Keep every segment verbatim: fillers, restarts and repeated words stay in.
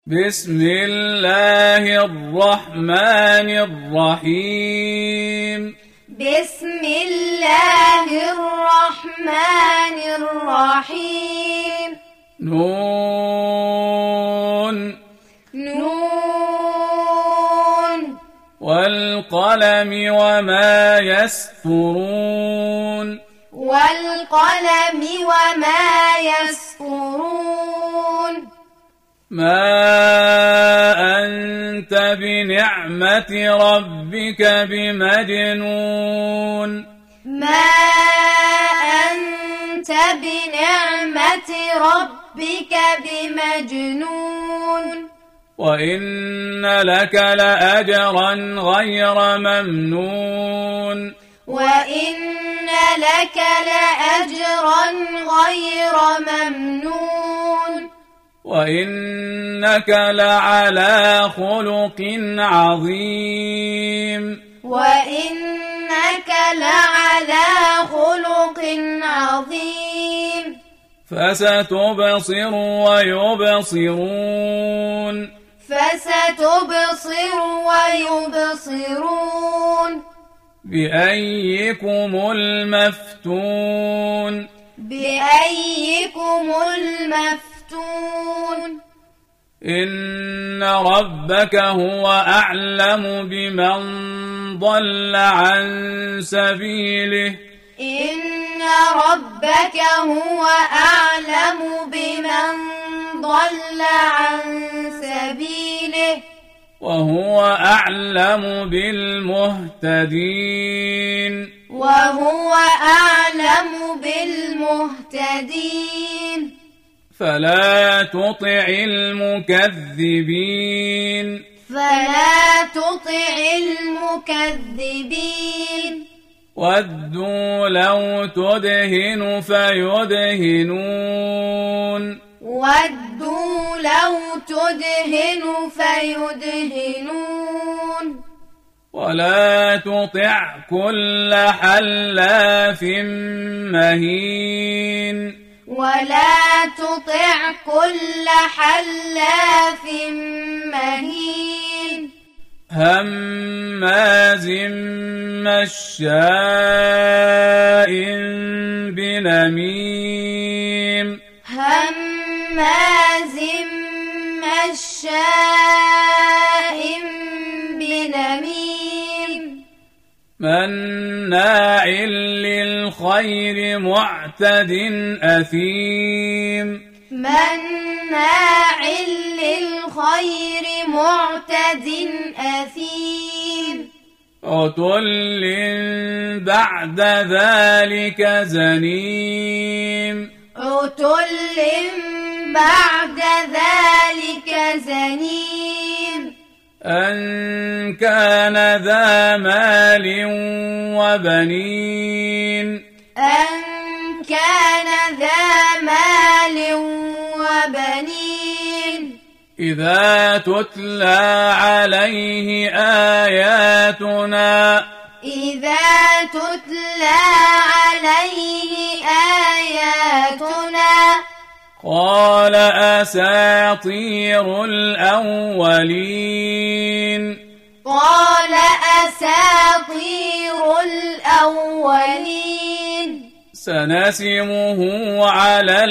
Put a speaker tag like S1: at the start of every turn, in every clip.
S1: بسم الله الرحمن الرحيم
S2: بسم الله الرحمن الرحيم
S1: نون
S2: نون
S1: والقلم وما يسطرون
S2: والقلم وما يسطرون
S1: ما أنت بنعمة ربك بمجنون
S2: ما أنت بنعمة ربك بمجنون
S1: وإن لك لأجرا غير ممنون
S2: وإن لك لأجرا غير ممنون
S1: وإنك لعلى خلق عظيم
S2: وإنك لعلى خلق عظيم
S1: فستبصر ويبصرون
S2: فستبصر ويبصرون
S1: بأيكم المفتون
S2: بأيكم المفتون
S1: إن ربك هو أعلم بمن ضل عن سبيله
S2: إن ربك هو أعلم بمن ضل عن سبيله
S1: وهو أعلم بالمهتدين
S2: وهو أعلم بالمهتدين
S1: فلا تطع المكذبين
S2: فلا تطع المكذبين
S1: ودوا لو تدهن فيدهنون
S2: ودوا لو تدهن فيدهنون
S1: ولا تطع كل حلاف مهين
S2: ولا تطع كل حلاف مهين
S1: هماز مشاء بنميم
S2: هماز مشاء بنميم
S1: مناع للخير معتد أثيم
S2: مناع للخير معتد أثيم
S1: عتل بعد ذلك زنيم
S2: عتل بعد ذلك زنيم
S1: أن كان ذا مال وبنين
S2: أن كان ذا مال وبنين
S1: إذا تتلى عليه آياتنا
S2: إذا تتلى عليه آياتنا
S1: قال أساطير الأولين
S2: قال أساطير الأولين
S1: سنسمه على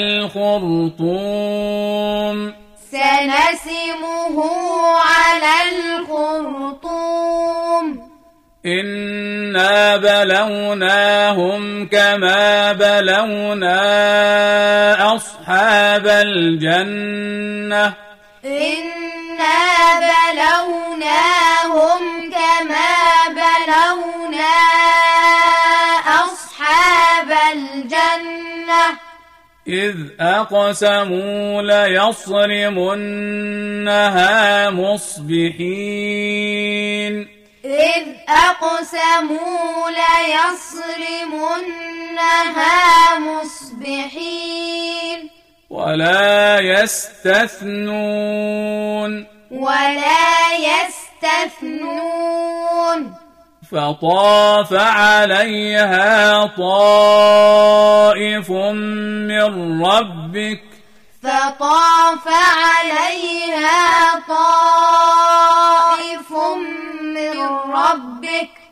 S1: الخرطوم
S2: سنسمه على الخرطوم
S1: إنا بلوناهم كما بلونا أصحاب الجنة
S2: إنا بلوناهم كما بلونا أصحاب الجنة
S1: إذ أقسموا ليصرمنها مصبحين
S2: إذ أقسموا ليصرمنها مصبحين
S1: ولا يستثنون
S2: ولا يستثنون
S1: فطاف عليها طائف من ربك
S2: فطاف عليها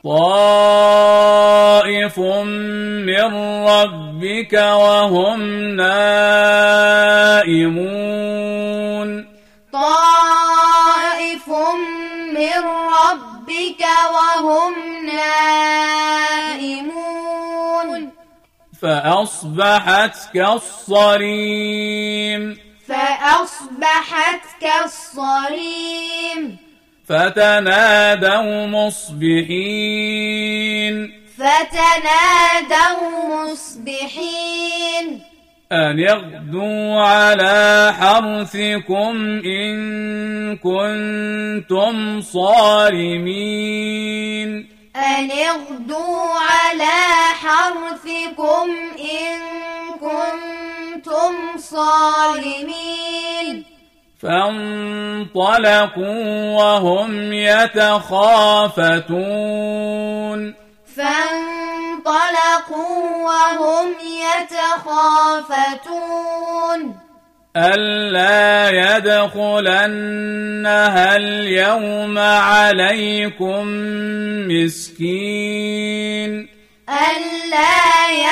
S1: طائف من ربك وهم نائمون
S2: طائف من ربك وهم نائمون
S1: فأصبحت كالصريم
S2: فأصبحت كالصريم
S1: فتنادوا مصبحين
S2: فتنادوا مصبحين
S1: أن اغدوا على حرثكم إن كنتم صارمين
S2: أن اغدوا على حرثكم إن كنتم صارمين
S1: فانطلقوا وهم يتخافتون
S2: فانطلقوا وهم يتخافتون
S1: ألا يدخلنها اليوم عليكم مسكين
S2: ألا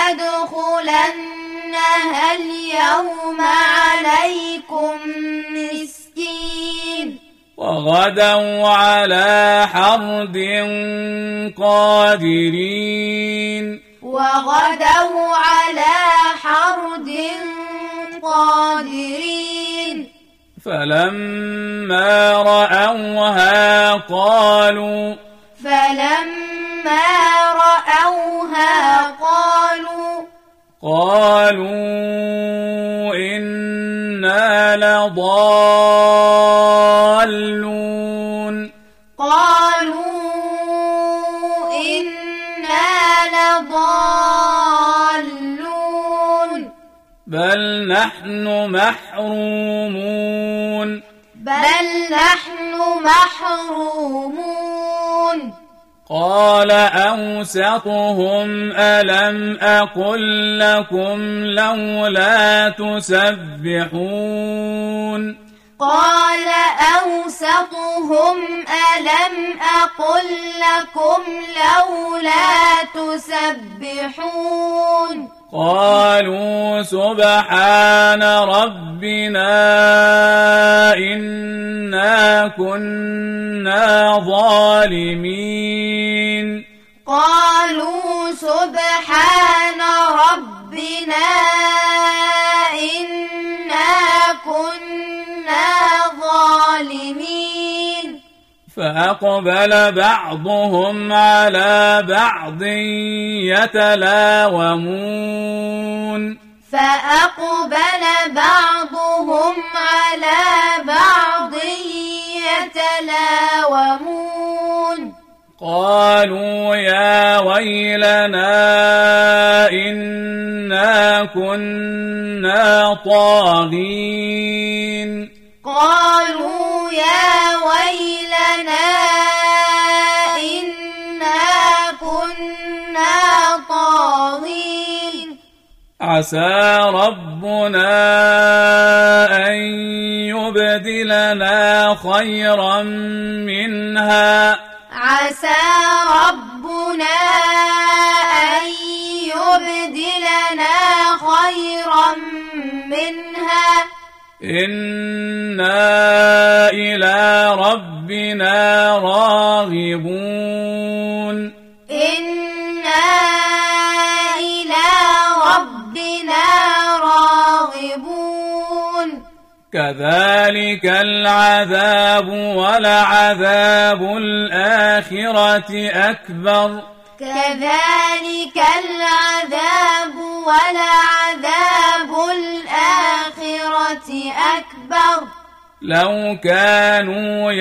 S2: يدخلنها اليوم عليكم مسكين
S1: وغدوا على حرد قادرين
S2: وغدوا على حرد قادرين
S1: فلما رأوها قالوا
S2: فلما رأوها قالوا
S1: قالوا إنا لضالون
S2: قالوا إنا لضالون
S1: بل نحن محرومون
S2: بل نحن محرومون
S1: قال أوسطهم ألم أقل لكم لولا تسبحون
S2: قال أوسطهم ألم أقل لكم لولا تسبحون
S1: قالوا سبحان ربنا إنا كنا ظالمين
S2: قالوا سبحان ربنا إنا كنا ظالمين
S1: فأقبل بعضهم على بعض يتلاومون
S2: فأقبل بعضهم على بعض يتلاومون
S1: قالوا يا ويلنا إنا كنا طاغين
S2: قالوا يا ويلنا إنا كنا طاغين
S1: عسى ربنا أن يبدلنا خيرا منها
S2: عسى ربنا أن يبدلنا خيرا منها
S1: إنا إلى ربنا راغبون
S2: إنا إلى ربنا راغبون
S1: كذلك العذاب ولعذاب الآخرة أكبر
S2: كذلك العذاب ولعذاب الآخرة أكبر
S1: لو كانوا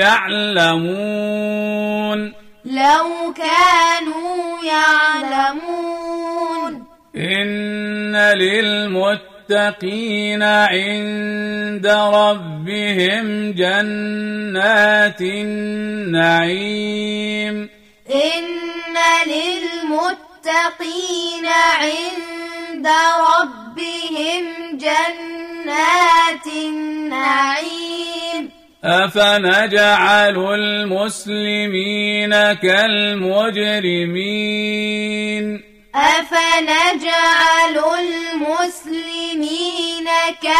S1: يعلمون
S2: لو كانوا يعلمون
S1: إن للمتقين عند ربهم جنات النعيم
S2: إن للمتقين عند ربهم جنات النعيم
S1: أفنجعل المسلمين كالمجرمين
S2: أفنجعل المسلمين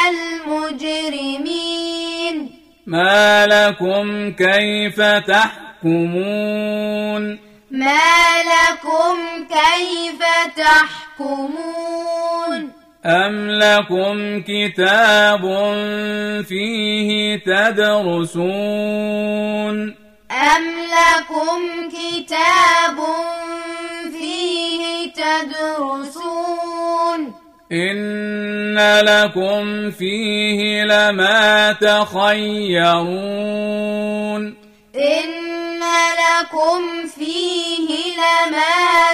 S2: كالمجرمين
S1: ما لكم كيف تحكمون
S2: ما لكم كيف تحكمون
S1: أم لكم كتاب فيه تدرسون
S2: أم لكم كتاب فيه تدرسون
S1: إن لكم فيه لما تخيرون
S2: إن لكم فيه لما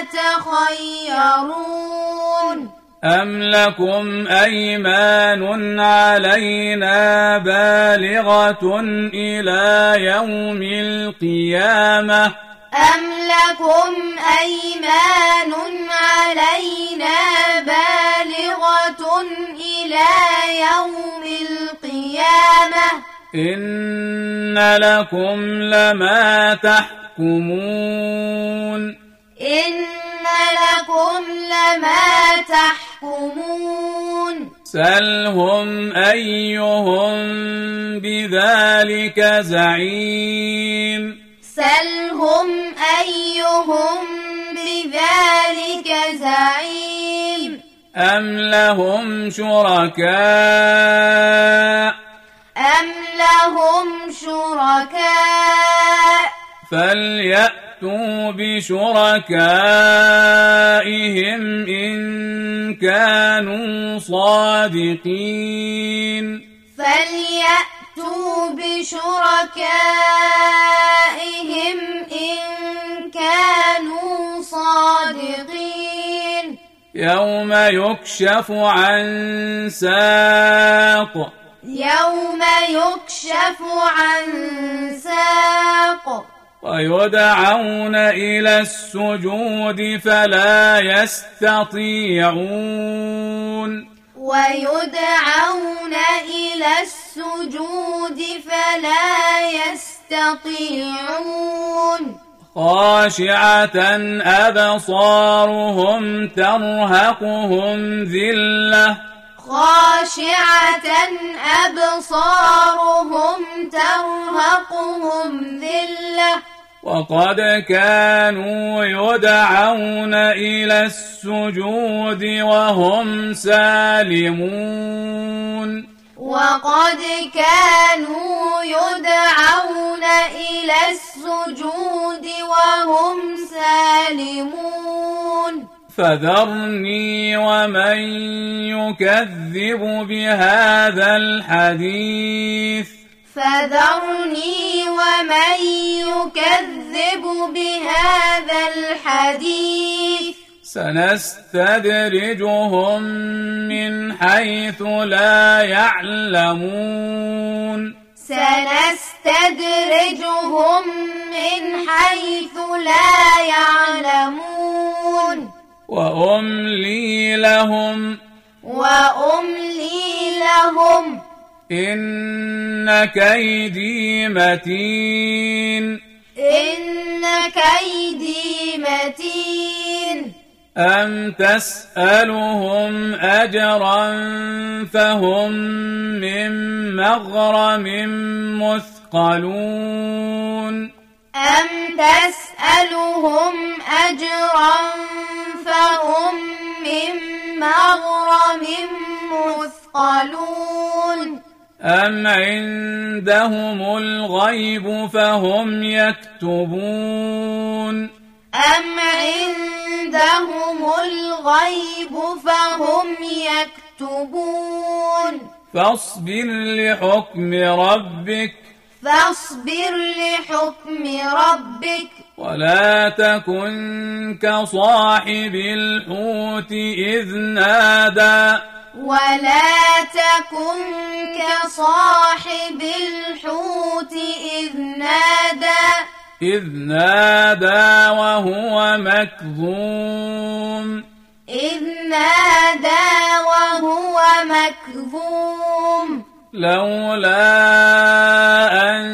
S2: تخيرون
S1: أم لكم أيمان علينا بالغة إلى يوم القيامة
S2: أم لكم أيمان علينا بالغة إلى يوم القيامة
S1: إن لكم لما تحكمون
S2: إن لكم لما تحكمون
S1: سلهم أيهم بذلك زعيم
S2: سلهم أيهم بذلك زعيم
S1: أم لهم شركاء
S2: أم لهم شركاء
S1: فليأتوا بشركائهم إن كانوا صادقين
S2: فليأتوا بشركائهم إن كانوا صادقين
S1: يوم يكشف عن ساق
S2: يوم يكشف عن ساق
S1: ويدعون إلى السجود فلا يستطيعون
S2: ويدعون إلى السجود فلا يستطيعون
S1: خاشعة أبصارهم ترهقهم ذلة
S2: خاشعة أبصارهم ترهقهم ذلة
S1: وقد كانوا يدعون إلى السجود وهم سالمون
S2: وقد كانوا يدعون إلى السجود وهم سالمون
S1: فذرني ومن يكذب بهذا الحديث
S2: فذرني ومن يكذب بهذا الحديث
S1: سنستدرجهم من حيث لا يعلمون
S2: سنستدرجهم من حيث لا يعلمون
S1: وأملي لهم
S2: وأملي لهم
S1: إن كيدي متين
S2: إن كيدي متين
S1: أم تسألهم أجرا فهم من مغرم مثقلون
S2: أم تسألهم أجرا فهم من مغرم مثقلون
S1: أم عندهم الغيب فهم يكتبون
S2: أم عندهم الغيب فهم يكتبون
S1: فاصبر لحكم ربك
S2: فاصبر لحكم ربك
S1: ولا تكن كصاحب الحوت إذ نادى
S2: ولا تكن كصاحب الحوت إذ نادى
S1: إذ نادى وهو مكظوم
S2: إذ نادى وهو مكظوم
S1: لولا أن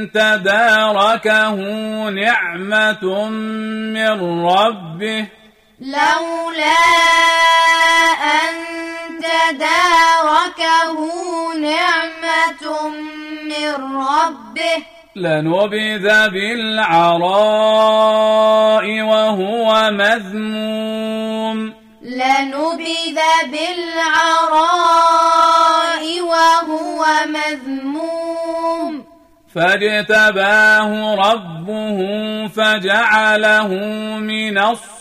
S1: تداركه نعمة من ربه
S2: لولا أن تداركه نعمة من ربه
S1: لنبذ بالعراء وهو مذموم
S2: لنبذ بالعراء وهو مذموم
S1: فاجتباه ربه فجعله من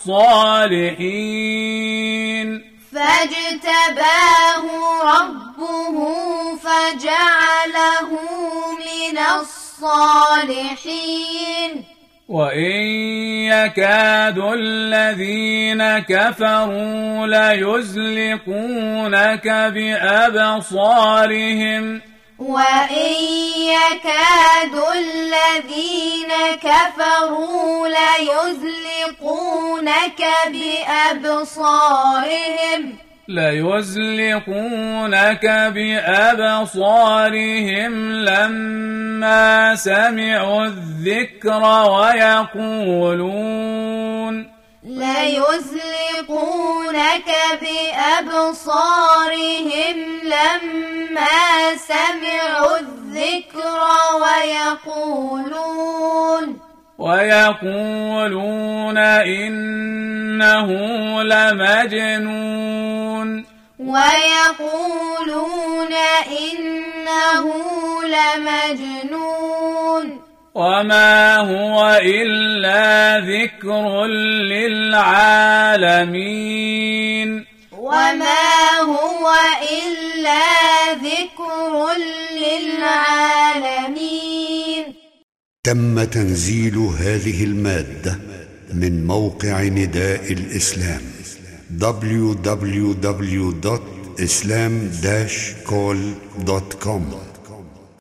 S1: الصالحين
S2: فاجتباه ربه فجعله من الصالحين
S1: وإن يكاد الذين كفروا ليزلقونك بأبصارهم
S2: وإن يكاد الذين كفروا ليزلقونك بأبصارهم
S1: ليزلقونك بأبصارهم لما سمعوا الذكر ويقولون
S2: ليزلقونك بأبصارهم لما سمعوا الذكر ويقولون
S1: ويقولون إنه لمجنون
S2: ويقولون إنه لمجنون
S1: وما هو إلا ذكر للعالمين
S2: وما هو إلا ذكر للعالمين.
S3: تم تنزيل هذه المادة من موقع نداء الإسلام دبليو دبليو دبليو دوت إسلام داش كول دوت كوم.